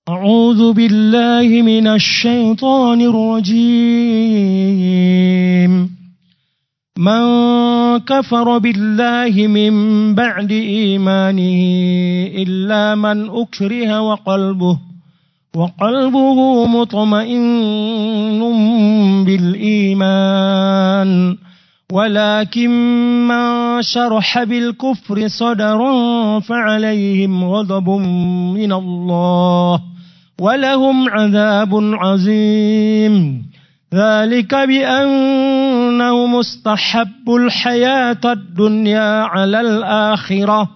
أعوذ بالله من الشيطان الرجيم من كفر بالله من بعد إيمانه إلا من أكره وقلبه مطمئن بالإيمان ولكن من شرح بالكفر صدرا فعليهم غضب من الله ولهم عذاب عظيم ذلك بأنهم استحبوا الحياة الدنيا على الآخرة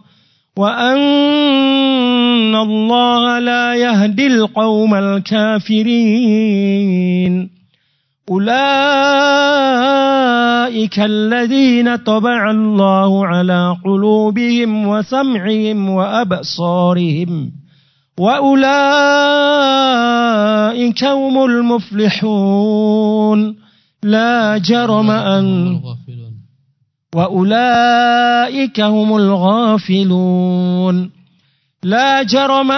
وأن الله لا يهدي القوم الكافرين أولئك الذين طبع الله على قلوبهم وسمعهم وأبصارهم وأولئك هم المفلحون لا جرم أن وأولئك هم الغافلون لا جرم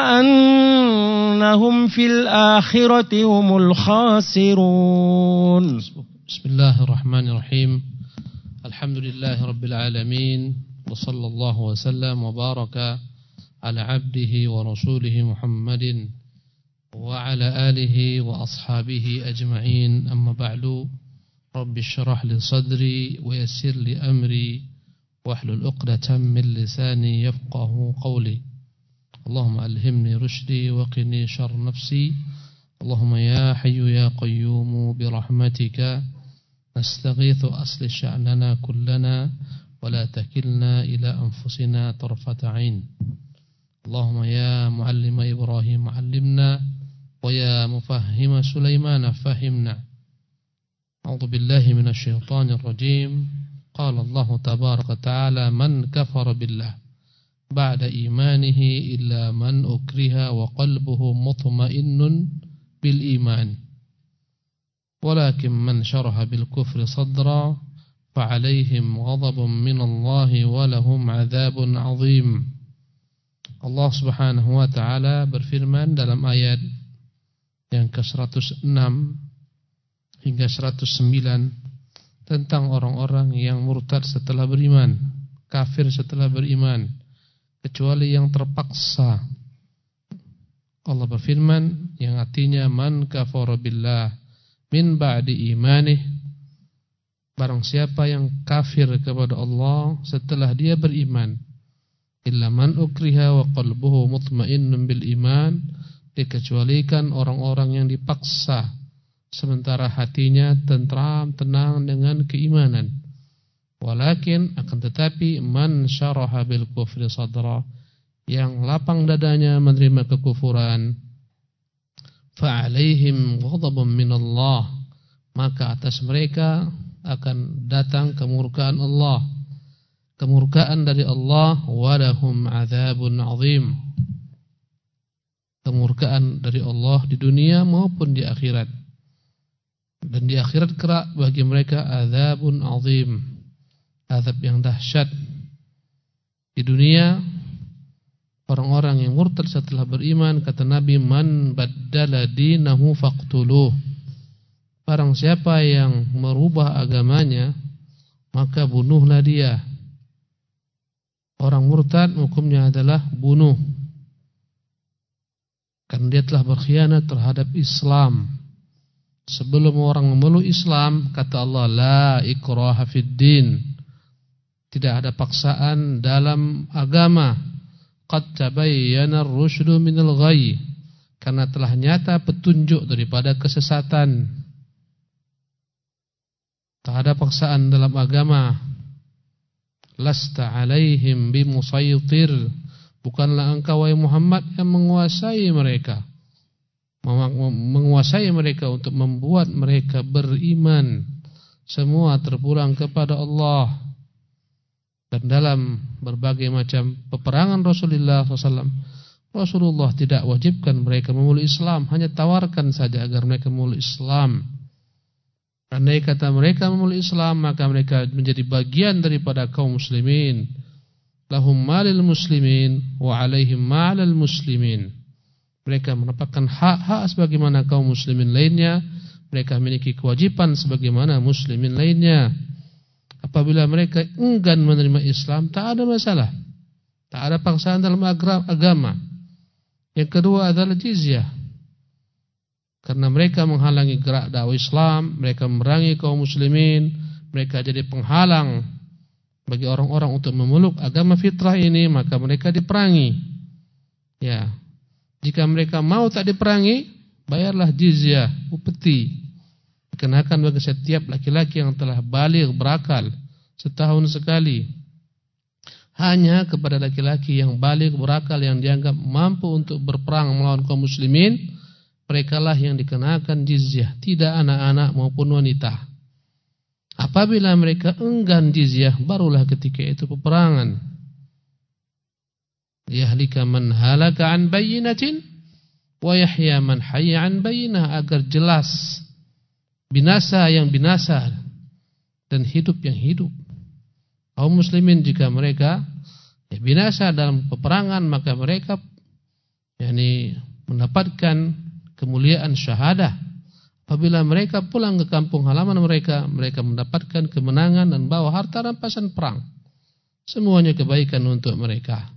أنهم في الآخرة هم الخاسرون. بسم الله الرحمن الرحيم. الحمد لله رب العالمين وصلى الله وسلم وبارك على عبده ورسوله محمد وعلى آله وأصحابه أجمعين. أما بعد، رب اشرح لي صدري ويسر لي أمري واحلل عقدة من لساني يفقه قولي. اللهم ألهمني رشدي وقني شر نفسي. اللهم يا حي يا قيوم برحمتك نستغيث أصلح شأننا كلنا ولا تكلنا إلى أنفسنا طرفة عين. اللهم يا معلم إبراهيم علمنا ويا مفهم سليمان فهمنا. أعوذ بالله من الشيطان الرجيم. قال الله تبارك وتعالى من كفر بالله بعد إيمانه إلا من أكره وقلبه مطمئن بالإيمان ولكن من شرح بالكفر صدرا فعليهم غضب من الله ولهم عذاب عظيم. Allah Subhanahu wa taala berfirman dalam ayat yang ke-106 hingga 109 tentang orang-orang yang murtad setelah beriman, kafir setelah beriman, kecuali yang terpaksa. Allah berfirman yang artinya man kafara billah min ba'di imanih, barang siapa yang kafir kepada Allah setelah dia beriman, illa man ukriha wa qalbuhu mutmainnun bil iman, dikecualikan orang-orang yang dipaksa sementara hatinya tentram tenang dengan keimanan. Walakin akan tetapi man syaraha bil kufri sadra, yang lapang dadanya menerima kekufuran, fa alaihim ghadabun minallah, maka atas mereka akan datang kemurkaan Allah, kemurkaan dari Allah. Walahum adzabun azim, kemurkaan dari Allah di dunia maupun di akhirat. Dan di akhirat kelak bagi mereka adzabun azim, azab yang dahsyat. Di dunia orang-orang yang murtad setelah beriman, kata Nabi, man baddala dinahu faqtuluh, barang siapa yang merubah agamanya maka bunuhlah dia. Orang murtad hukumnya adalah bunuh, karena dia telah berkhianat terhadap Islam. Sebelum orang memeluk Islam, kata Allah, la ikraha fid din, tidak ada paksaan dalam agama. Qad tabayyana ar-rusydu minal ghayy, karena telah nyata petunjuk daripada kesesatan. Tak ada paksaan dalam agama. Lasta alaihim bimusaytir, bukanlah engkau wahai Muhammad yang menguasai mereka, menguasai mereka untuk membuat mereka beriman. Semua terpulang kepada Allah. Dan dalam berbagai macam peperangan Rasulullah SAW, Rasulullah tidak wajibkan mereka memeluk Islam, hanya tawarkan saja agar mereka memeluk Islam. Andai kata mereka memeluk Islam, maka mereka menjadi bagian daripada kaum muslimin. Lahum malil muslimin wa alaihim ma'alal muslimin. Mereka mendapatkan hak-hak sebagaimana kaum muslimin lainnya. Mereka memiliki kewajiban sebagaimana muslimin lainnya. Apabila mereka enggan menerima Islam, tak ada masalah. Tak ada paksaan dalam agama. Yang kedua adalah jizyah. Karena mereka menghalangi gerak dakwah Islam, mereka memerangi kaum muslimin, mereka jadi penghalang bagi orang-orang untuk memeluk agama fitrah ini, maka mereka diperangi. Ya. Jika mereka mau tak diperangi, bayarlah jizyah, upeti. Dikenakan bagi setiap laki-laki yang telah baligh berakal setahun sekali. Hanya kepada laki-laki yang baligh berakal yang dianggap mampu untuk berperang melawan kaum muslimin, merekalah yang dikenakan jizyah, tidak anak-anak maupun wanita. Apabila mereka enggan jizyah, barulah ketika itu peperangan. Yahlika man halaka an bayyinatin wa yahya man hayya an bayyinah, agar jelas binasa yang binasa dan hidup yang hidup. Kaum muslimin jika mereka binasa dalam peperangan, maka mereka mendapatkan kemuliaan syahadah. Apabila mereka pulang ke kampung halaman mereka, mereka mendapatkan kemenangan dan bawa harta rampasan perang. Semuanya kebaikan untuk mereka.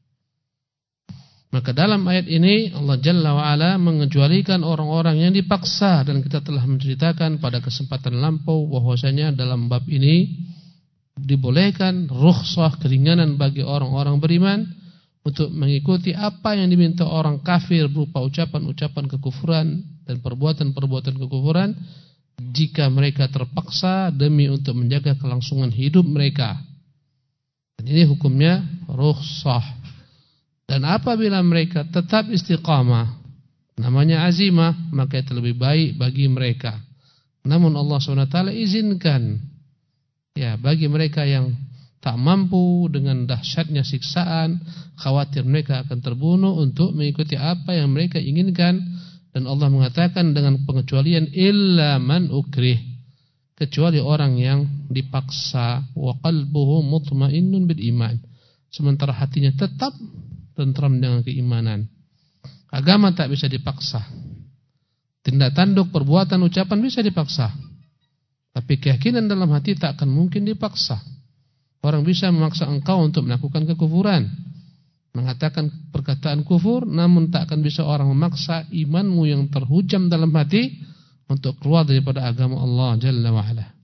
Maka dalam ayat ini Allah Jalla wa'ala mengecualikan orang-orang yang dipaksa, dan kita telah menceritakan pada kesempatan lampau bahwasanya dalam bab ini dibolehkan rukhsah, keringanan bagi orang-orang beriman untuk mengikuti apa yang diminta orang kafir berupa ucapan-ucapan kekufuran dan perbuatan-perbuatan kekufuran jika mereka terpaksa demi untuk menjaga kelangsungan hidup mereka. Dan ini hukumnya rukhsah. Dan apabila mereka tetap istiqamah, namanya azimah, maka itu lebih baik bagi mereka. Namun Allah SWT izinkan bagi mereka yang tak mampu dengan dahsyatnya siksaan, khawatir mereka akan terbunuh, untuk mengikuti apa yang mereka inginkan. Dan Allah mengatakan dengan pengecualian illa man ukrih, kecuali orang yang dipaksa, wa qalbuhu mutmainnun bil iman, sementara hatinya tetap tentram dengan keimanan. Agama tak bisa dipaksa. Tindak tanduk, perbuatan, ucapan bisa dipaksa. Tapi keyakinan dalam hati tak akan mungkin dipaksa. Orang bisa memaksa engkau untuk melakukan kekufuran, mengatakan perkataan kufur, namun tak akan bisa orang memaksa imanmu yang terhujam dalam hati untuk keluar daripada agama Allah Jalla wa'ala.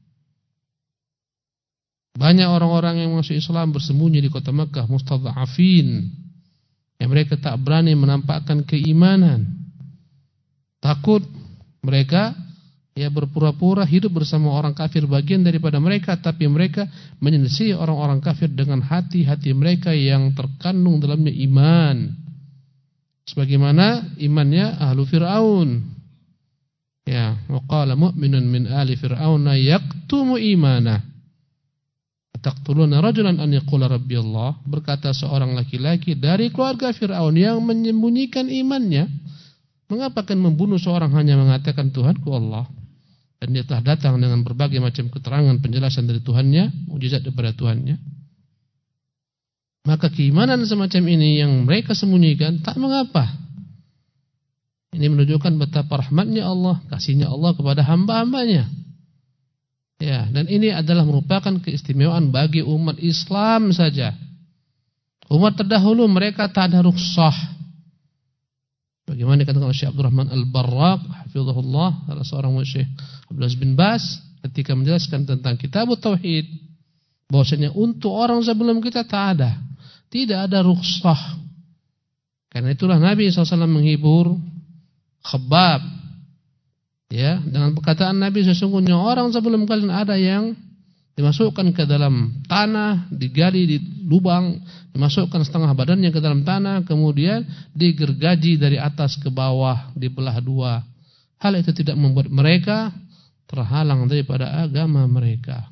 Banyak orang-orang yang masuk Islam bersembunyi di kota Makkah, mustadhafin, yang mereka tak berani menampakkan keimanan. Takut mereka berpura-pura hidup bersama orang kafir bagian daripada mereka, tapi mereka menyelisih orang-orang kafir dengan hati-hati mereka yang terkandung dalamnya iman. Sebagaimana imannya ahlu Fir'aun. Wa qala mu'minun min ali fir'auna yaktumu imanah. Taqtuluna rajulan an yaqula rabbi Allah, berkata seorang laki-laki dari keluarga Fir'aun yang menyembunyikan imannya, mengapa akan membunuh seorang hanya mengatakan Tuhanku Allah? Dan dia telah datang dengan berbagai macam keterangan penjelasan dari Tuhannya, mukjizat daripada Tuhannya. Maka keimanan semacam ini yang mereka sembunyikan tak mengapa. Ini menunjukkan betapa rahmatnya Allah, kasihnya Allah kepada hamba-hambanya. Dan ini adalah merupakan keistimewaan bagi umat Islam saja. Umat terdahulu mereka tak ada rukhsah. Bagaimana dikatakan oleh Syekh Abdurrahman Al-Barraq hafizahullah, salah seorang Syekh Abdul Aziz bin Baz, ketika menjelaskan tentang Kitab Tauhid, bahwasanya untuk orang sebelum kita tidak ada rukhsah. Karena itulah Nabi SAW menghibur Khabbab dengan perkataan Nabi, sesungguhnya orang sebelum kalian ada yang dimasukkan ke dalam tanah, digali di lubang, dimasukkan setengah badannya ke dalam tanah, kemudian digergaji dari atas ke bawah, dibelah dua. Hal itu tidak membuat mereka terhalang daripada agama mereka.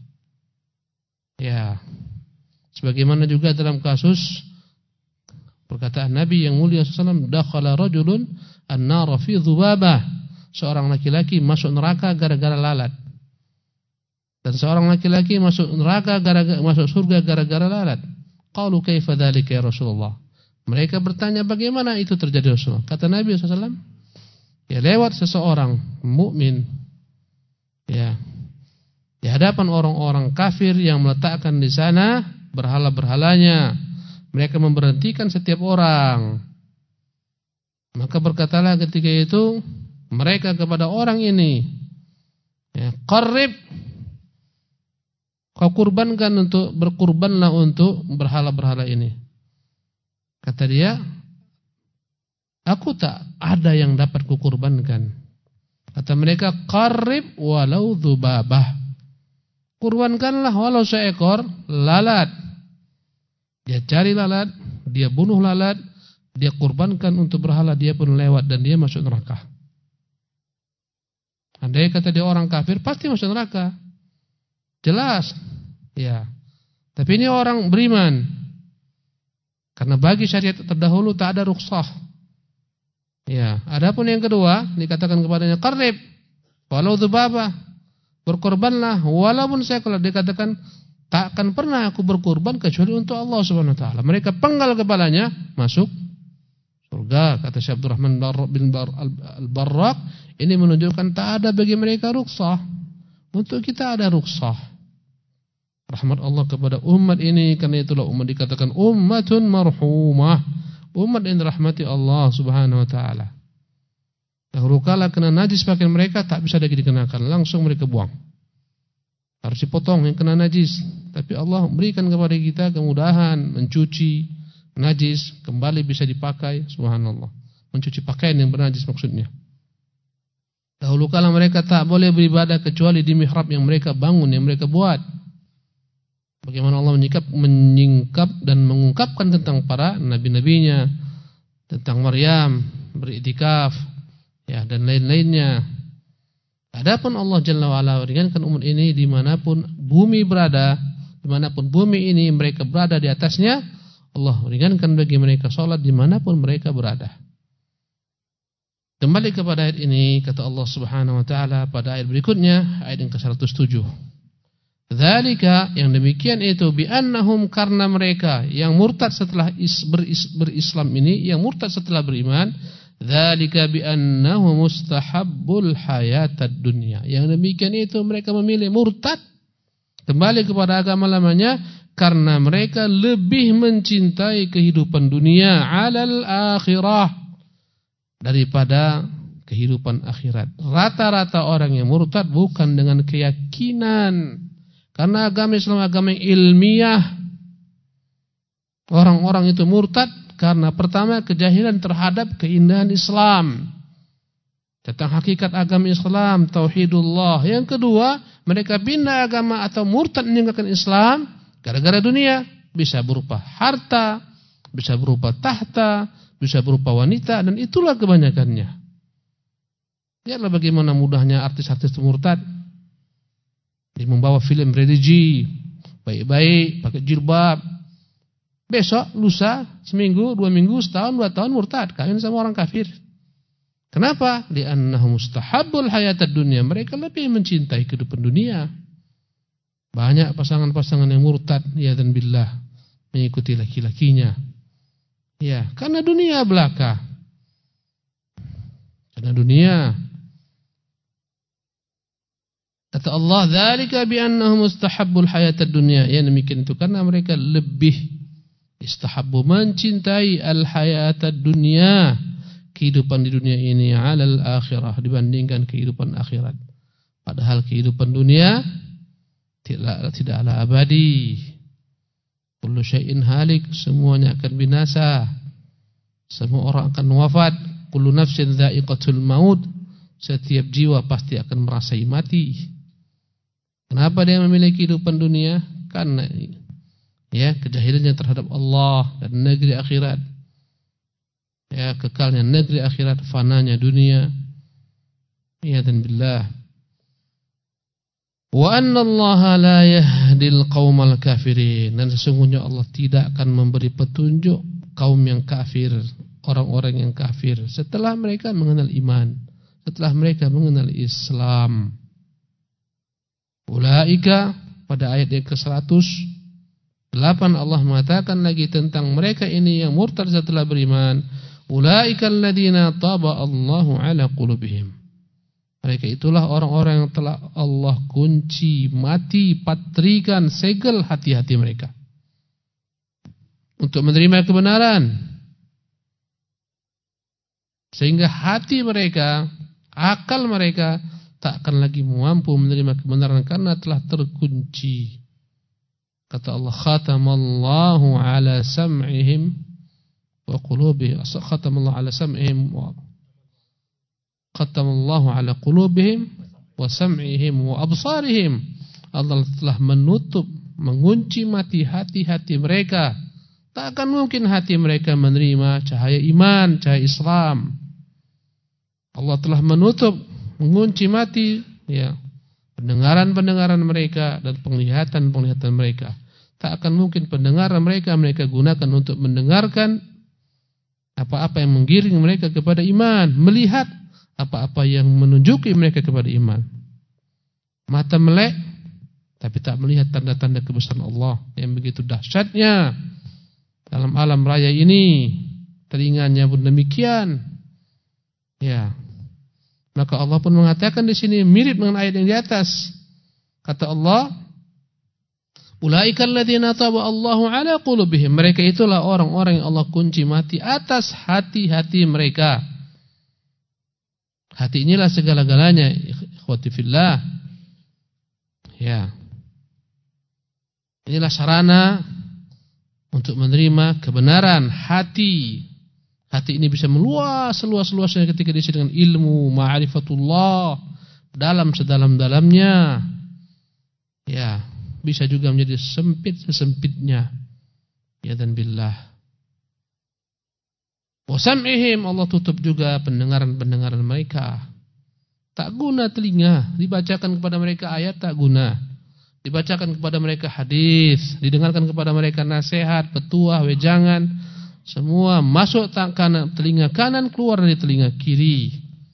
Sebagaimana juga dalam kasus perkataan Nabi yang mulia SAW, dakhala rajulun an-nara fi dhubabah, seorang laki-laki masuk neraka gara-gara lalat. Dan seorang laki-laki masuk neraka masuk surga gara-gara lalat. Qalu kaifa dzalika ya Rasulullah? Mereka bertanya bagaimana itu terjadi Rasulullah. Kata Nabi SAW, ya lewat seseorang mukmin, ya di hadapan orang-orang kafir yang meletakkan di sana berhala-berhalanya. Mereka memberhentikan setiap orang. Maka berkatalah ketika itu mereka kepada orang ini, ya, qarrib, kau berkurbanlah untuk berhala-berhala ini. Kata dia, aku tak ada yang dapat kukurbankan. Kata mereka, qarrib walau dzubabah. Kurbankanlah walau seekor lalat. Dia cari lalat, dia bunuh lalat, dia kurbankan untuk berhala, dia pun lewat dan dia masuk neraka. Andai kata dia orang kafir, pasti masuk neraka. Jelas. Ya. Tapi ini orang beriman. Karena bagi syariat terdahulu tak ada rukhsah. Ya, adapun yang kedua dikatakan kepadanya qarrib walau dzubabah. Berkorbanlah walaupun saya, kalau dikatakan tak akan pernah aku berkorban kecuali untuk Allah Subhanahu wa taala. Mereka penggal kepalanya, masuk surga. Kata Syekh Abdurrahman bin Al-Barraq, ini menunjukkan tak ada bagi mereka rukhsah. Untuk kita ada rukhsah. Rahmat Allah kepada umat ini, karena itulah umat dikatakan ummatun marhumah, umat yang dirahmati Allah Subhanahu wa taala. Dahulu kala kena najis pakaian mereka tak bisa lagi dikenakan, langsung mereka buang. Harus dipotong yang kena najis. Tapi Allah berikan kepada kita kemudahan mencuci najis, kembali bisa dipakai, subhanallah. Mencuci pakaian yang bernajis maksudnya. Dahulu kala mereka tak boleh beribadah kecuali di mihrab yang mereka bangun, yang mereka buat. Bagaimana Allah menyingkap dan mengungkapkan tentang para nabi-nabinya, tentang Maryam beriktikaf, ya, dan lain-lainnya. Adapun Allah Jalla wa'ala meringankan umat ini dimanapun bumi berada, dimanapun bumi ini mereka berada di atasnya, Allah meringankan bagi mereka sholat dimanapun mereka berada. Kembali kepada ayat ini, kata Allah Subhanahu wa taala pada ayat berikutnya, ayat yang ke-107. Dzalika, yang demikian itu, bi'annahum, karena mereka yang murtad setelah berislam ini, yang murtad setelah beriman, dzalika bi'annahum mustahabbul hayatad dunya. Yang demikian itu mereka memilih murtad kembali kepada agama lamanya karena mereka lebih mencintai kehidupan dunia alal akhirah daripada kehidupan akhirat. Rata-rata orang yang murtad bukan dengan keyakinan, karena agama Islam agama yang ilmiah. Orang-orang itu murtad karena pertama kejahilan terhadap keindahan Islam, tentang hakikat agama Islam, tauhidullah. Yang kedua, mereka pindah agama atau murtad meninggalkan Islam gara-gara dunia, bisa berupa harta, bisa berupa tahta, bisa berupa wanita, dan itulah kebanyakannya. Lihatlah bagaimana mudahnya artis-artis murtad. Dia membawa film religi, baik-baik, pakai jilbab. Besok, lusa, seminggu, 2 minggu, setahun, 2 tahun murtad, kawin sama orang kafir. Kenapa? Li'annahum mustahabbul hayatad dunya. Mereka lebih mencintai kehidupan dunia. Banyak pasangan-pasangan yang murtad, ya dan billah, mengikuti laki-lakinya. Ya, karena dunia belaka. Karena dunia. Kata Allah, dzalika bi'annahum mustahabbul hayatad dunya. Ya, demikian itu karena mereka lebih istahabbu, mencintai al-hayatad dunya, kehidupan di dunia ini, alal akhirah, dibandingkan kehidupan akhirat. Padahal kehidupan dunia tidaklah abadi. Kullu syai'in halik, semuanya akan binasa. Semua orang akan wafat. Kullu nafsin dha'iqatul maut, setiap jiwa pasti akan merasai mati. Kenapa dia memiliki kehidupan dunia? Karena ya, kejahilannya terhadap Allah dan negeri akhirat. Ya, kekalnya negeri akhirat, fananya dunia. Ya dan billah. Wa anna Allah la yahdil qaumal kafirin. Dan sesungguhnya Allah tidak akan memberi petunjuk kaum yang kafir, orang-orang yang kafir setelah mereka mengenal iman, setelah mereka mengenal Islam. Ulaika, pada ayat yang ke-100, 8 Allah mengatakan lagi tentang mereka ini yang murtad setelah beriman, ulaikal ladzina taba Allahu ala qulubihim. Mereka itulah orang-orang yang telah Allah kunci, mati, patrikan, segel hati-hati mereka untuk menerima kebenaran. Sehingga hati mereka, akal mereka tak akan lagi mampu menerima kebenaran karena telah terkunci. Kata Allah, khatamallahu ala sam'ihim wa qulubihim, khatamallahu ala sam'ihim wa khatamallahu ala qulubihim wa sam'ihim wa absarihim. Allah telah menutup, mengunci mati hati-hati mereka. Tak akan mungkin hati mereka menerima cahaya iman, cahaya Islam. Allah telah menutup, mengunci mati ya pendengaran-pendengaran mereka dan penglihatan-penglihatan mereka. Tak akan mungkin pendengaran mereka gunakan untuk mendengarkan apa-apa yang menggiring mereka kepada iman, melihat apa-apa yang menunjuki mereka kepada iman. Mata melek tapi tak melihat tanda-tanda kebesaran Allah yang begitu dahsyatnya dalam alam raya ini. Telinganya pun demikian. Ya. Maka Allah pun mengatakan di sini mirip dengan ayat yang di atas. Kata Allah, ulaikal ladzina taba Allahu ala qulubihim. Mereka itulah orang-orang yang Allah kunci mati atas hati-hati mereka. Hati inilah segala-galanya, ikhwati fillah. Ya. Inilah sarana untuk menerima kebenaran hati. Hati ini bisa meluas seluas-luasnya ketika diisi dengan ilmu, ma'rifatullah, dalam sedalam-dalamnya. Ya, bisa juga menjadi sempit sesempitnya. Ya dan billah. Wa sam'ihim, Allah tutup juga pendengaran-pendengaran mereka. Tak guna telinga, dibacakan kepada mereka ayat tak guna. Dibacakan kepada mereka hadis, didengarkan kepada mereka nasihat, petuah, wejangan, semua masuk telinga kanan, keluar dari telinga kiri.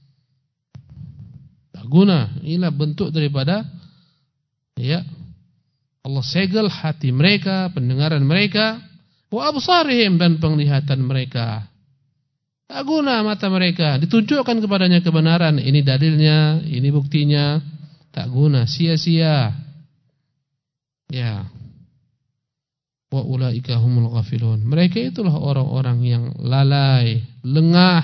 Tak guna. Inilah bentuk daripada ya Allah segel hati mereka, pendengaran mereka, wa absarihim, dan penglihatan mereka. Tak guna mata mereka, ditunjukkan kepadanya kebenaran, ini dalilnya, ini buktinya, tak guna, sia-sia. Ya. Wa ulaika humul ghafilun. Mereka itulah orang-orang yang lalai, lengah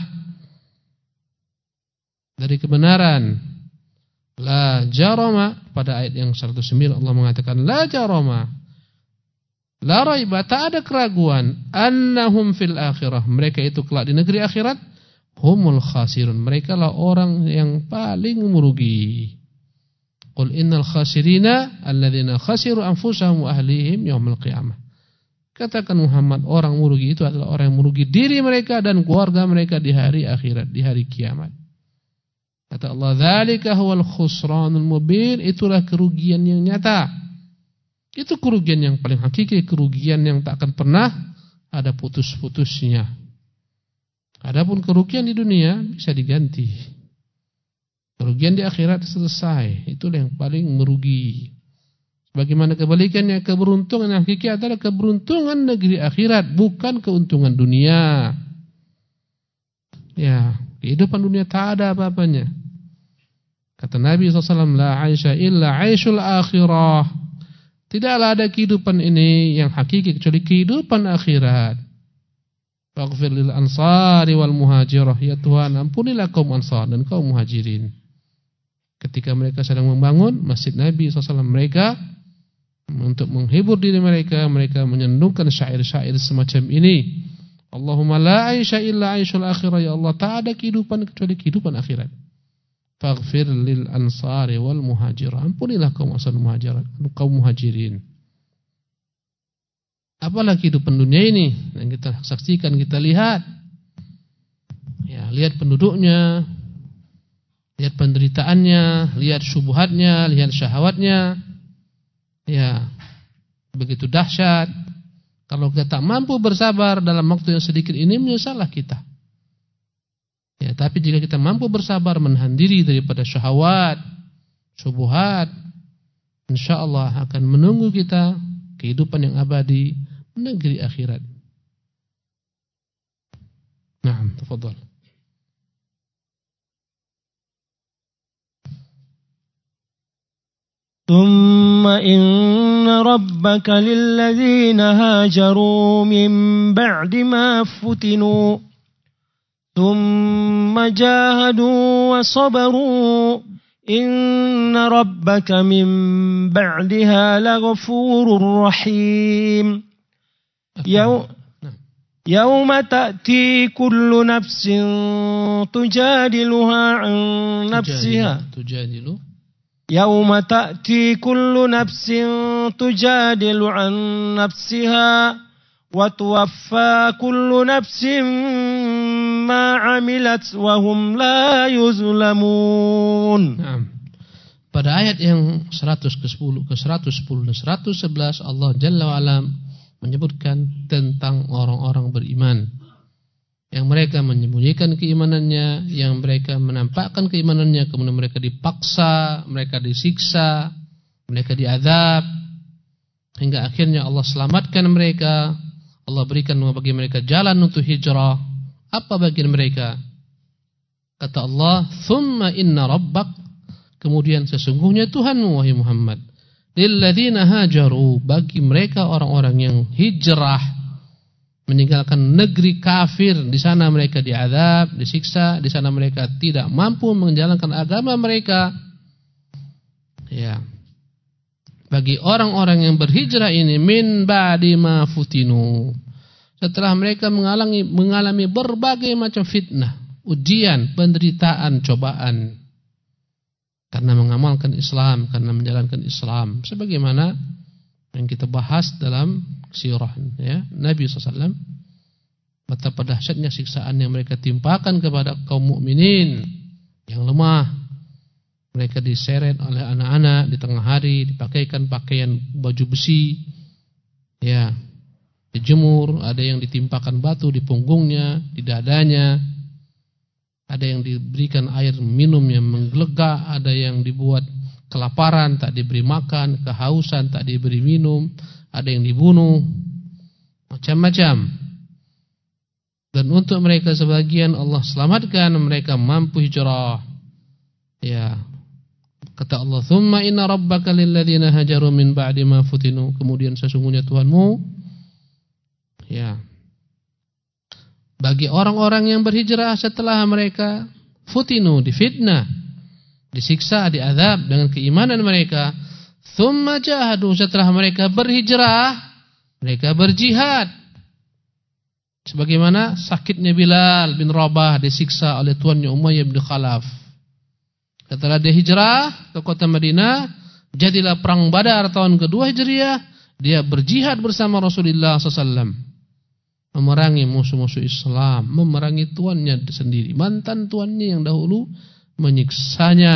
dari kebenaran. La jarama, pada ayat yang 109 Allah mengatakan la jarama, la raiba, tak ada keraguan, annahum fil akhirah, mereka itu kelak di negeri akhirat, humul khasirun, mereka lah orang yang paling merugi. Qul innal khasirina alladzina khasiru anfusahum wa ahlihim yaumil qiyamah. Katakan Muhammad, orang merugi itu adalah orang yang merugi diri mereka dan keluarga mereka di hari akhirat, di hari kiamat. Kata Allah, dzalika huwal khusranul mubin, itulah kerugian yang nyata. Itu kerugian yang paling hakiki, kerugian yang tak akan pernah ada putus-putusnya. Adapun kerugian di dunia bisa diganti. Kerugian di akhirat selesai, itulah yang paling merugi. Bagaimana kebalikannya, keberuntungan yang hakiki adalah keberuntungan negeri akhirat, bukan keuntungan dunia. Ya, kehidupan dunia tak ada apa-apanya. Kata Nabi SAW, la aisha illa aishul akhirah. Tidaklah ada kehidupan ini yang hakiki kecuali kehidupan akhirat. Faghfir lil ansari wal muhajirah. Ya Tuhan, ampunilah kaum ansar dan kaum muhajirin. Ketika mereka sedang membangun masjid Nabi SAW, mereka untuk menghibur diri mereka, mereka menyandungkan syair-syair semacam ini. Allahumma la aisha illa aishul akhirah. Ya Allah, tak ada kehidupan kecuali kehidupan akhirat. Faghfir lil ansari wal muhajirah. Ampunilah kaum ansar muhajirin, kaum muhajirin. Apalah kehidupan dunia ini yang kita saksikan, kita lihat. Ya, lihat penduduknya, lihat penderitaannya, lihat syubhatnya, lihat syahwatnya. Ya, begitu dahsyat. Kalau kita tak mampu bersabar dalam waktu yang sedikit ini, menyesallah kita. Ya, tapi jika kita mampu bersabar menahan diri daripada syahwat, syubhat, insyaallah akan menunggu kita kehidupan yang abadi, negeri akhirat. Naam, tafadhal. ثم إن ربك للذين هاجروا من بعد ما فتنوا ثم جاهدوا وصبروا إن ربك من بعدها لغفور رحيم يوم تأتي كل نفس تجادلها عن نفسها يوم تأتي كل نفس تجادل عن نفسها وتوفى كل نفس ما عملت وهم لا يظلمون. Pada ayat yang 100 ke 10 ke 110 dan 111 Allah Jalla wa Ala menyebutkan tentang orang-orang beriman yang mereka menyembunyikan keimanannya, yang mereka menampakkan keimanannya, kemudian mereka dipaksa, mereka disiksa, mereka diazab, hingga akhirnya Allah selamatkan mereka. Allah berikan bagi mereka jalan untuk hijrah. Apa bagian mereka? Kata Allah, "Tsumma inna rabbak", kemudian sesungguhnya Tuhanmu wahai Muhammad, "lilladzina hajaru", bagi mereka orang-orang yang hijrah meninggalkan negeri kafir, di sana mereka diazab, disiksa, di sana mereka tidak mampu menjalankan agama mereka. Ya. Bagi orang-orang yang berhijrah ini min ba'di ma futinu, setelah mereka mengalami berbagai macam fitnah, ujian, penderitaan, cobaan karena mengamalkan Islam, karena menjalankan Islam, sebagaimana yang kita bahas dalam sirah ya, Nabi SAW, betapa dahsyatnya siksaan yang mereka timpakan kepada kaum mukminin yang lemah. Mereka diseret oleh anak-anak di tengah hari, dipakaikan pakaian baju besi, ya, dijemur, ada yang ditimpakan batu di punggungnya, di dadanya, ada yang diberikan air minum yang menggelegak, ada yang dibuat kelaparan, tak diberi makan, kehausan, tak diberi minum, ada yang dibunuh, macam-macam. Dan untuk mereka sebagian Allah selamatkan, mereka mampu hijrah. Ya. Kata Allah, "Tsumma inna rabbaka lilladzina hajaru min ba'di ma futinu", kemudian sesungguhnya Tuhanmu, ya, bagi orang-orang yang berhijrah setelah mereka futinu, difitnah, disiksa, diazab dengan keimanan mereka. Tsumma jahadu, setelah mereka berhijrah, mereka berjihad. Sebagaimana sakitnya Bilal bin Rabah disiksa oleh tuannya Umayyah bin Khalaf. Setelah dia hijrah ke kota Madinah, jadilah perang Badar tahun kedua Hijriah, dia berjihad bersama Rasulullah SAW, memerangi musuh-musuh Islam, memerangi tuannya sendiri, mantan tuannya yang dahulu menyiksanya.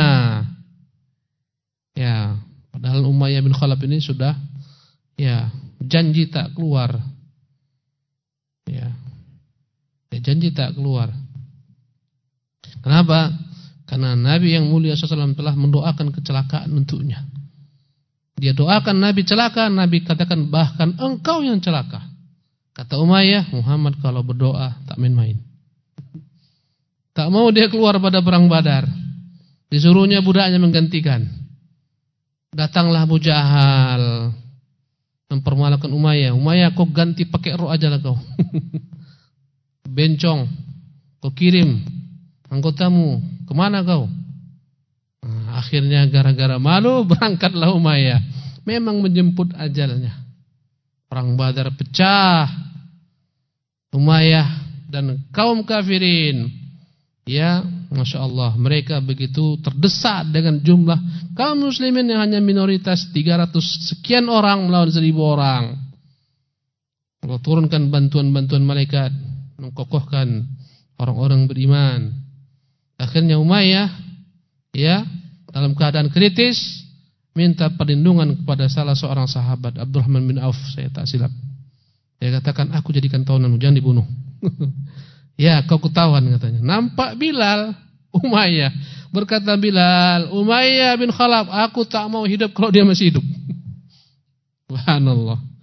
Ya, padahal Umayyah bin Khalaf ini sudah, ya, janji tak keluar. Ya, janji tak keluar. Kenapa? Karena Nabi yang mulia SAW telah mendoakan kecelakaan untuknya. Dia doakan Nabi celaka, Nabi katakan bahkan engkau yang celaka. Kata Umayyah, Muhammad kalau berdoa tak main-main. Tak mau dia keluar pada perang Badar. Disuruhnya budaknya menggantikan. Datanglah Abu Jahal mempermalukan Umayyah. Umayyah, kau ganti pakai roh aja lah kau. Bencong, kau kirim anggotamu, kemana kau? Nah, akhirnya gara-gara malu berangkatlah Umayyah. Memang menjemput ajalnya. Perang Badar pecah. Umayyah dan kaum kafirin, ya, Masya Allah, mereka begitu terdesak dengan jumlah kaum muslimin yang hanya minoritas 300 sekian orang melawan 1000 orang. Allah turunkan bantuan-bantuan malaikat, mengkokohkan orang-orang beriman. Akhirnya Umayyah, ya, dalam keadaan kritis, minta perlindungan kepada salah seorang sahabat, Abdurrahman bin Auf, saya tak silap. Dia katakan, aku jadikan tawanan, jangan dibunuh. Ya, kau kutawan, katanya. Nampak Bilal, Umayyah. Berkata Bilal, Umayyah bin Khalaf, aku tak mau hidup kalau dia masih hidup. Subhanallah.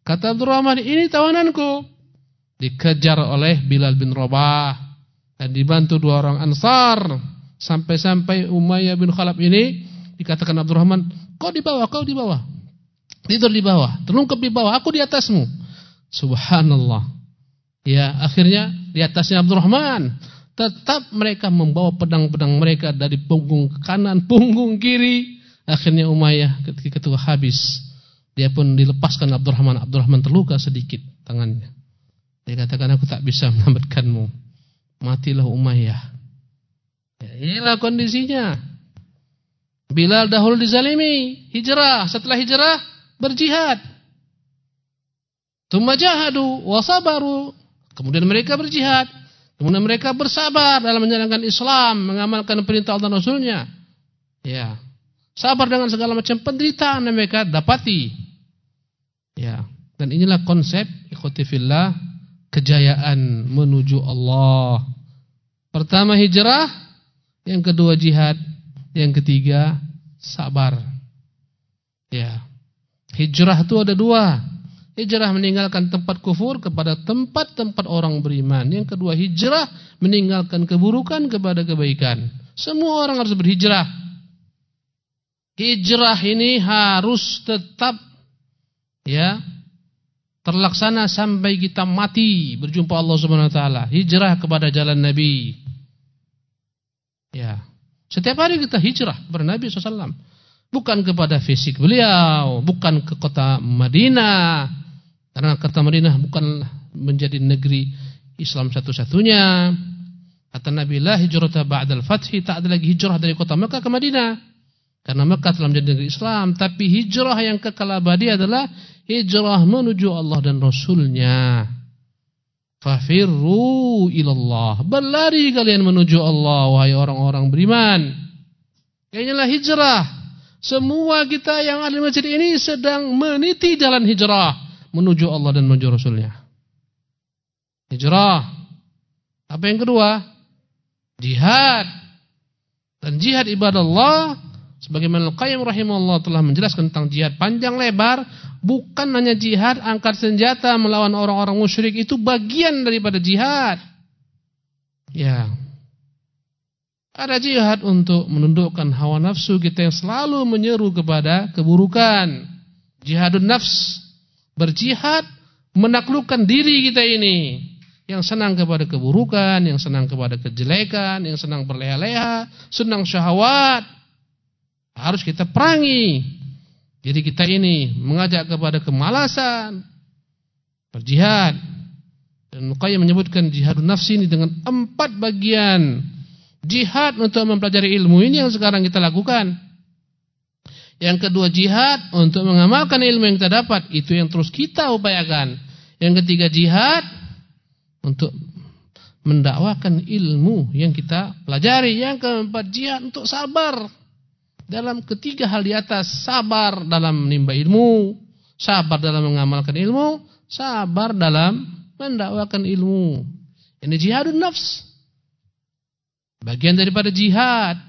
Kata Abdurrahman, ini tawananku. Dikejar oleh Bilal bin Rabah dan dibantu 2 orang Ansar. Sampai-sampai Umayyah bin Khalaf ini dikatakan Abdurrahman, kau di bawah. Tidur di bawah, terlungkup di bawah, aku di atasmu. Subhanallah. Ya, akhirnya di atasnya Abdurrahman. Tetap mereka membawa pedang-pedang mereka dari punggung kanan, punggung kiri. Akhirnya Umayyah ketika itu habis. Dia pun dilepaskan Abdurrahman. Abdurrahman terluka sedikit tangannya. Dia katakan, aku tak bisa menyelamatkanmu. Matilah Umayyah. Ya, inilah kondisinya. Bilal dahulu dizalimi, hijrah. Setelah hijrah, berjihad. Tsumma jahadu wa sabaru. Kemudian mereka berjihad. Kemudian mereka bersabar dalam menjalankan Islam, mengamalkan perintah Allah dan Rasulnya. Ya. Sabar dengan segala macam penderitaan yang mereka dapati. Ya. Dan inilah konsep ikhwati fillah, kejayaan menuju Allah. Pertama hijrah, yang kedua jihad, yang ketiga sabar. Ya. Hijrah itu ada 2. Hijrah meninggalkan tempat kufur kepada tempat-tempat orang beriman. Yang kedua hijrah meninggalkan keburukan kepada kebaikan. Semua orang harus berhijrah. Hijrah ini harus tetap ya terlaksana sampai kita mati berjumpa Allah Subhanahu wa taala. Hijrah kepada jalan Nabi. Ya. Setiap hari kita hijrah kepada Nabi SAW. Bukan kepada fisik beliau, bukan ke kota Madinah. Karena kota Madinah bukan menjadi negeri Islam satu-satunya. Kata Nabi, la hijrata ba'dal fathi, tak ada lagi hijrah dari kota Mekah ke Madinah. Karena Mekah telah menjadi negeri Islam. Tapi hijrah yang kekal abadi adalah hijrah menuju Allah dan Rasulnya. Fafirru ilallah. Berlari kalian menuju Allah, wahai orang-orang beriman. Inilah hijrah. Semua kita yang ada di masjid ini sedang meniti jalan hijrah menuju Allah dan menuju Rasulnya. Hijrah. Apa yang kedua? Jihad. Dan jihad ibadah Allah, sebagaimana Al-Qayyim rahimahullah telah menjelaskan tentang jihad panjang lebar, bukan hanya jihad angkat senjata melawan orang-orang musyrik, itu bagian daripada jihad. Ya. Ada jihad untuk menundukkan hawa nafsu kita yang selalu menyeru kepada keburukan. Jihadun nafs. Berjihad menaklukkan diri kita ini. Yang senang kepada keburukan, yang senang kepada kejelekan, yang senang berleha-leha, senang syahwat. Harus kita perangi. Jadi kita ini mengajak kepada kemalasan. Berjihad. Dan Al-Qayyim menyebutkan jihadun nafsi ini dengan 4 bagian. Jihad untuk mempelajari ilmu ini yang sekarang kita lakukan. Yang kedua jihad untuk mengamalkan ilmu yang kita dapat. Itu yang terus kita upayakan. Yang ketiga jihad untuk mendakwakan ilmu yang kita pelajari. Yang keempat jihad untuk sabar. Dalam ketiga hal di atas. Sabar dalam menimba ilmu. Sabar dalam mengamalkan ilmu. Sabar dalam mendakwakan ilmu. Ini jihadun nafs. Bagian daripada jihad.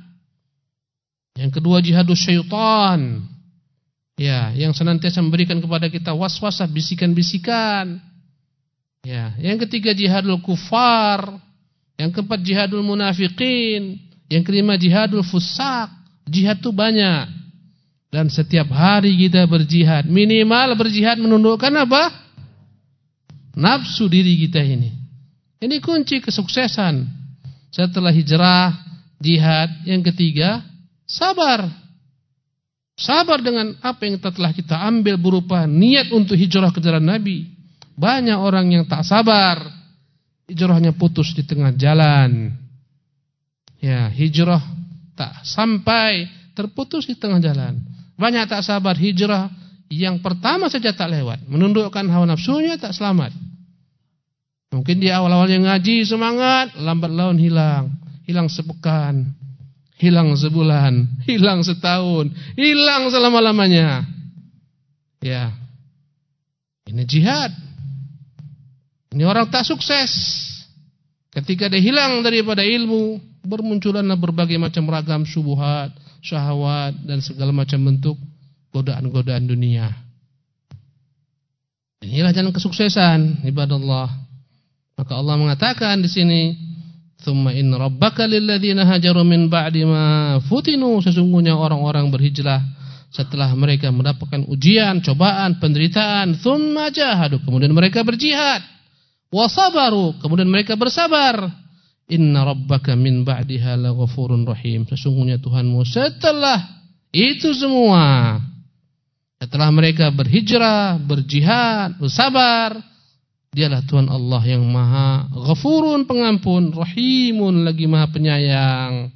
Yang kedua jihadus syaitan. Ya, yang senantiasa memberikan kepada kita waswasah, bisikan-bisikan. Ya, yang ketiga jihadul kufar. Yang keempat jihadul munafiqin. Yang kelima jihadul fusak. Jihad itu banyak. Dan setiap hari kita berjihad. Minimal berjihad menundukkan apa? Nafsu diri kita ini. Ini kunci kesuksesan. Setelah hijrah, jihad, yang ketiga sabar. Sabar dengan apa yang telah kita ambil berupa niat untuk hijrah ke jalan Nabi. Banyak orang yang tak sabar. Hijrahnya putus di tengah jalan. Ya, hijrah tak sampai, terputus di tengah jalan. Banyak tak sabar, hijrah yang pertama saja tak lewat. Menundukkan hawa nafsunya tak selamat. Mungkin di awal-awalnya ngaji semangat, lambat laun hilang. Hilang sepekan. Hilang sebulan, hilang setahun, hilang selama-lamanya. Ya. Ini jihad. Ini orang tak sukses. Ketika dia hilang daripada ilmu, bermunculanlah berbagai macam ragam syubhat, syahwat dan segala macam bentuk godaan-godaan dunia. Inilah jalan kesuksesan, ibadallah. Maka Allah mengatakan di sini, "Tsumma inna rabbaka lil ladzina hajaru min ba'di ma futinu." Sesungguhnya orang-orang berhijrah setelah mereka mendapatkan ujian, cobaan, penderitaan, tsumma jahadu, kemudian mereka berjihad. Wa sabaru, kemudian mereka bersabar. Inna rabbaka min ba'diha laghafurun rahim. Sesungguhnya Tuhanmu setelah itu semua, setelah mereka berhijrah, berjihad, bersabar, Dialah Tuhan Allah yang Maha Ghafurun, pengampun, Rahimun, lagi Maha Penyayang.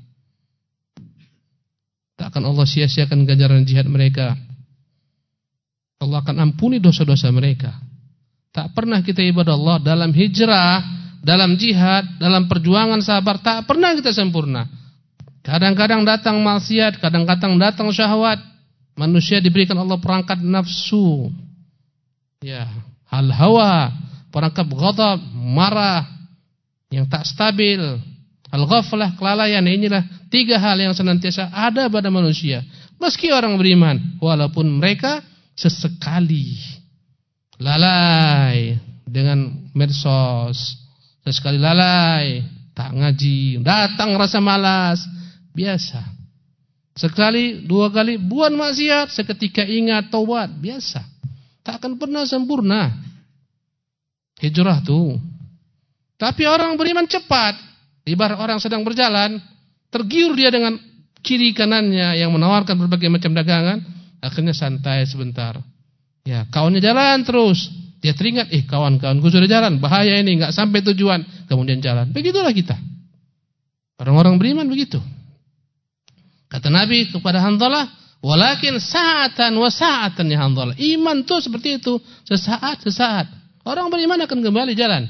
Tak akan Allah sia-siakan ganjaran jihad mereka. Allah akan ampuni dosa-dosa mereka. Tak pernah kita ibadah Allah dalam hijrah, dalam jihad, dalam perjuangan sabar, tak pernah kita sempurna. Kadang-kadang datang maksiat, kadang-kadang datang syahwat. Manusia diberikan Allah perangkat nafsu, ya, hal hawa, perangkap ghadab, marah, yang tak stabil, al-ghaflah, kelalaian. Inilah 3 hal yang senantiasa ada pada manusia. Meski orang beriman, walaupun mereka sesekali lalai dengan medsos, sesekali lalai, tak ngaji, datang rasa malas, biasa. Sekali, 2 kali buat maksiat, seketika ingat taubat, biasa. Tak akan pernah sempurna hijrah tuh. Tapi orang beriman cepat. Ibarat orang sedang berjalan, tergiur dia dengan kiri kanannya yang menawarkan berbagai macam dagangan, akhirnya santai sebentar. Ya, kawannya jalan terus. Dia teringat, kawan-kawanku sudah jalan, bahaya ini, enggak sampai tujuan, kemudian jalan. Begitulah kita. Orang-orang beriman begitu. Kata Nabi kepada Hanzalah, walakin sa'atan wa sa'atan ya Hanzalah. Iman tuh seperti itu, sesaat. Orang beriman akan kembali jalan.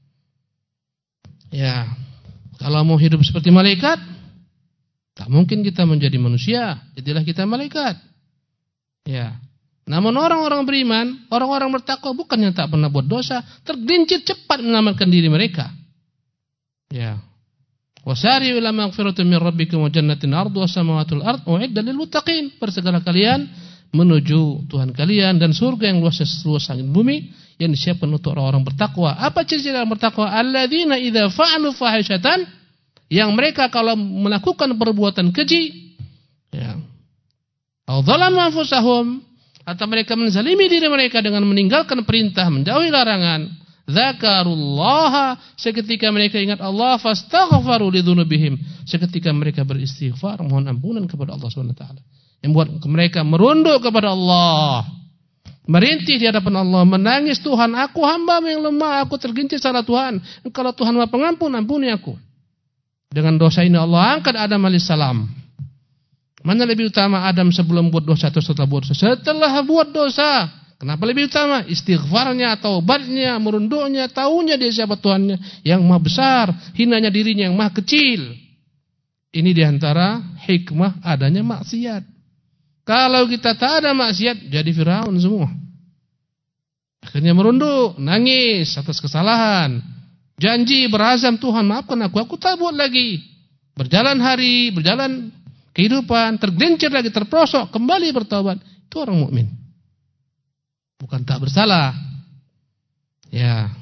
Ya, kalau mau hidup seperti malaikat, tak mungkin kita menjadi manusia, jadilah kita malaikat. Ya. Namun orang-orang beriman, orang-orang bertakwa bukan yang tak pernah buat dosa, tergelincir cepat menyelamatkan diri mereka. Ya. Wasari ila maghfiratin min rabbikum wa jannatin arduha samawati wal ardh u'iddat lil muttaqin. Bersegera kalian menuju Tuhan kalian dan surga yang luasnya seluas langit bumi yang disiapkan untuk orang-orang bertakwa. Apa ciri-ciri orang bertakwa? Alladzina idza fa'alu fahishatan, yang mereka kalau melakukan perbuatan keji, ya, au dzalamu anfusahum, atau mereka menzalimi diri mereka dengan meninggalkan perintah, menjauhi larangan, dzakarullaha, seketika mereka ingat Allah, fastaghfaru lidzunubihim, seketika mereka beristighfar, mohon ampunan kepada Allah Subhanahu wa taala, yang membuat mereka merunduk kepada Allah, merintih di hadapan Allah, menangis, Tuhan, aku hamba yang lemah, aku tergelincir salah Tuhan. Kalau Tuhan Maha Pengampun, ampuni aku. Dengan dosa ini Allah angkat Adam alaihissalam. Mana lebih utama, Adam sebelum buat dosa atau setelah buat dosa? Setelah buat dosa. Kenapa lebih utama? Istighfarnya, taubatnya, merunduknya, tahunya dia siapa Tuhannya yang Maha besar, hinanya dirinya yang Maha kecil. Ini diantara hikmah adanya maksiat. Kalau kita tak ada maksiat, jadi Firaun semua. Akhirnya merunduk, nangis atas kesalahan, janji, berazam, Tuhan maafkan aku tak buat lagi. Berjalan hari, berjalan kehidupan, tergelincir lagi, terprosok, kembali bertaubat. Itu orang mukmin. Bukan tak bersalah. Ya.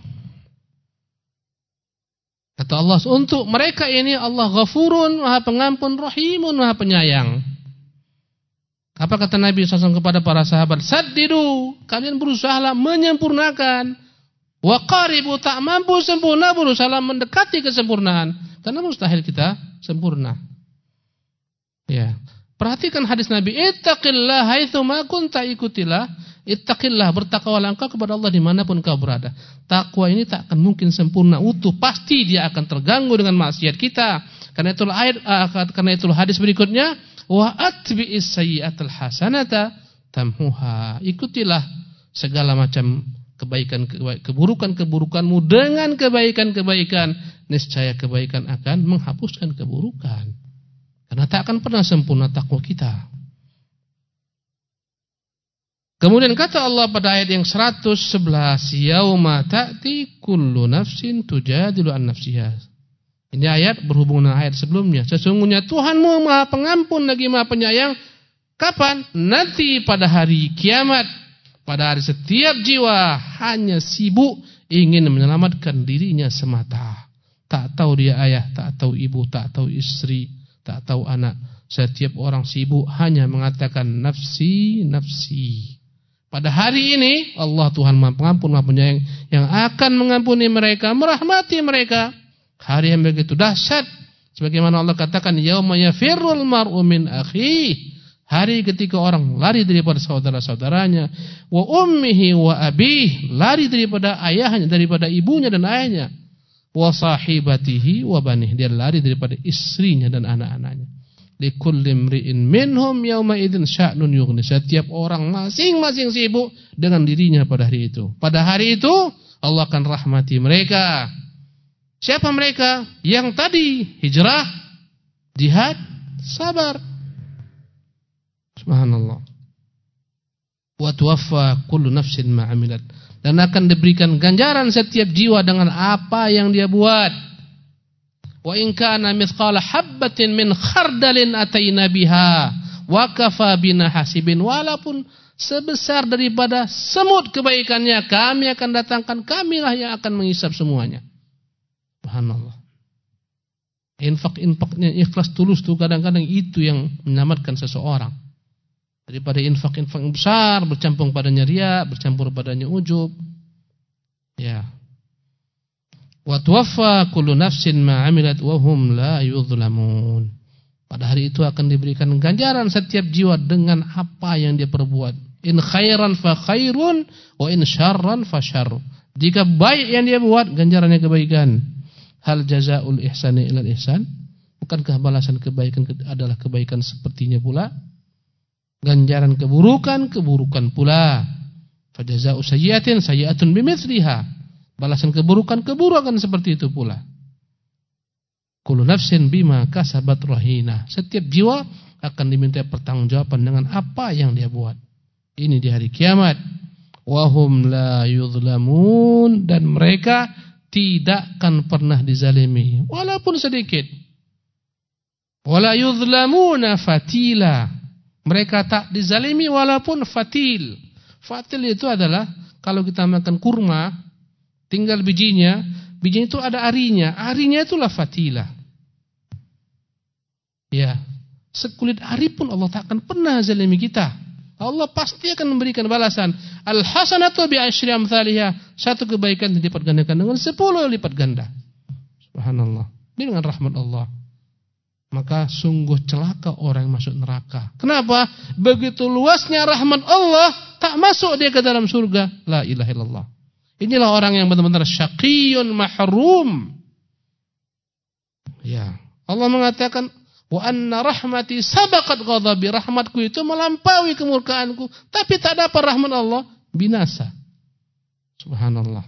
Kata Allah, untuk mereka ini Allah Ghafurun, Maha Pengampun, Rahimun, Maha Penyayang. Apa kata Nabi SAW kepada para sahabat? Saddidu, kalian berusahalah menyempurnakan. Wa qaribu, tak mampu sempurna, berusahalah mendekati kesempurnaan. Karena mustahil kita sempurna. Ya. Perhatikan hadis Nabi, ittaqillah haitsu ma kunta, ikutilah, ittaqillah, bertakwalah engkau kepada Allah dimanapun kau berada. Takwa ini tak akan mungkin sempurna utuh, pasti dia akan terganggu dengan maksiat kita. Karena itulah hadis berikutnya, wa atbi'is sayyi'atal hasanata tamhuha. Ikutilah segala macam keburukanmu dengan kebaikan, niscaya kebaikan akan menghapuskan keburukan. Karena tak akan pernah sempurna takwa kita. Kemudian kata Allah pada ayat yang 111, yauma ta'ti kullu nafsin tujadilu an nafsiha. Ini ayat berhubungan dengan ayat sebelumnya. Sesungguhnya Tuhanmu Maha Pengampun lagi Maha Penyayang. Kapan? Nanti pada hari kiamat. Pada hari setiap jiwa hanya sibuk ingin menyelamatkan dirinya semata. Tak tahu dia ayah, tak tahu ibu, tak tahu istri, tak tahu anak. Setiap orang sibuk hanya mengatakan nafsi, nafsi. Pada hari ini Allah Tuhan Maha Pengampun, Maha Penyayang yang akan mengampuni mereka, merahmati mereka. Hari yang begitu dahsyat, sebagaimana Allah katakan, yauma yafirrul mar'u min akhihi. Hari ketika orang lari daripada saudara-saudaranya, wa ummihi wa abih, lari daripada ayahnya, daripada ibunya dan ayahnya, wa sahibatihi wa banih, dia lari daripada istrinya dan anak-anaknya. Likulli imri'in minhum yauma idzin sya'nun yughni. Setiap orang masing-masing sibuk dengan dirinya pada hari itu. Pada hari itu Allah akan rahmati mereka. Siapa mereka? Yang tadi hijrah, jihad, sabar. Subhanallah. Wa tuwaffa kullu nafsin ma 'amilat. Dan akan diberikan ganjaran setiap jiwa dengan apa yang dia buat. Wa in kana mithqala habbatin min khardalin ataina biha wa kafa bina hasibin. Walaupun sebesar daripada semut kebaikannya kami akan datangkan, kamilah yang akan menghisap semuanya. Subhanallah. Infak-infaknya ikhlas tulus tuh kadang-kadang itu yang menyelamatkan seseorang. Daripada infak-infak yang besar bercampur padanya riya, bercampur padanya ujub. Ya. Wa tuwaffa kullu nafsin ma 'amilat wa hum la yuzlamun. Pada hari itu akan diberikan ganjaran setiap jiwa dengan apa yang dia perbuat. In khairan fa khairun wa in syarran fa syarr. Jika baik yang dia buat, ganjarannya kebaikan. Hal jazaa'ul ihsani ilal ihsan? Bukankah balasan kebaikan adalah kebaikan sepertinya pula? Ganjaran keburukan, keburukan pula. Fa jazaa'u sayyi'atin sayyi'atun bimithliha. Balasan keburukan, keburukan seperti itu pula. Kullu nafsin bima kasabat rahina. Setiap jiwa akan diminta pertanggungjawaban dengan apa yang dia buat. Ini di hari kiamat. Wahum la yuzlamun. Dan mereka tidak akan pernah dizalimi, walaupun sedikit. Wala yuzlamuna fatila. Mereka tak dizalimi walaupun fatil. Fatil itu adalah kalau kita makan kurma, tinggal bijinya itu ada arinya. Arinya itulah fatilah. Ya, sekulit ari pun Allah tak akan pernah zalimi kita. Allah pasti akan memberikan balasan. Al-hasanatu bi'asyri amsalihha. Satu kebaikan dilipat gandakan dengan 10 lipat ganda. Subhanallah. Ini dengan rahmat Allah. Maka sungguh celaka orang yang masuk neraka. Kenapa? Begitu luasnya rahmat Allah, tak masuk dia ke dalam surga. La ilaha illallah. Inilah orang yang benar-benar syaqiyun mahrum. Ya, Allah mengatakan, wa anna rahmati sabaqat ghadabi. Rahmatku itu melampaui kemurkaanku, tapi tak dapat rahmat Allah, binasa. Subhanallah.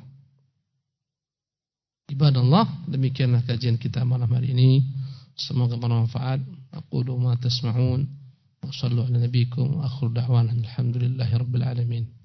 Ibadallah, demikianlah kajian kita malam hari ini. Semoga bermanfaat. Aqulu ma tasma'un wa sallu ala nabiyikum wa akhiru da'wana alhamdulillahirabbil alamin.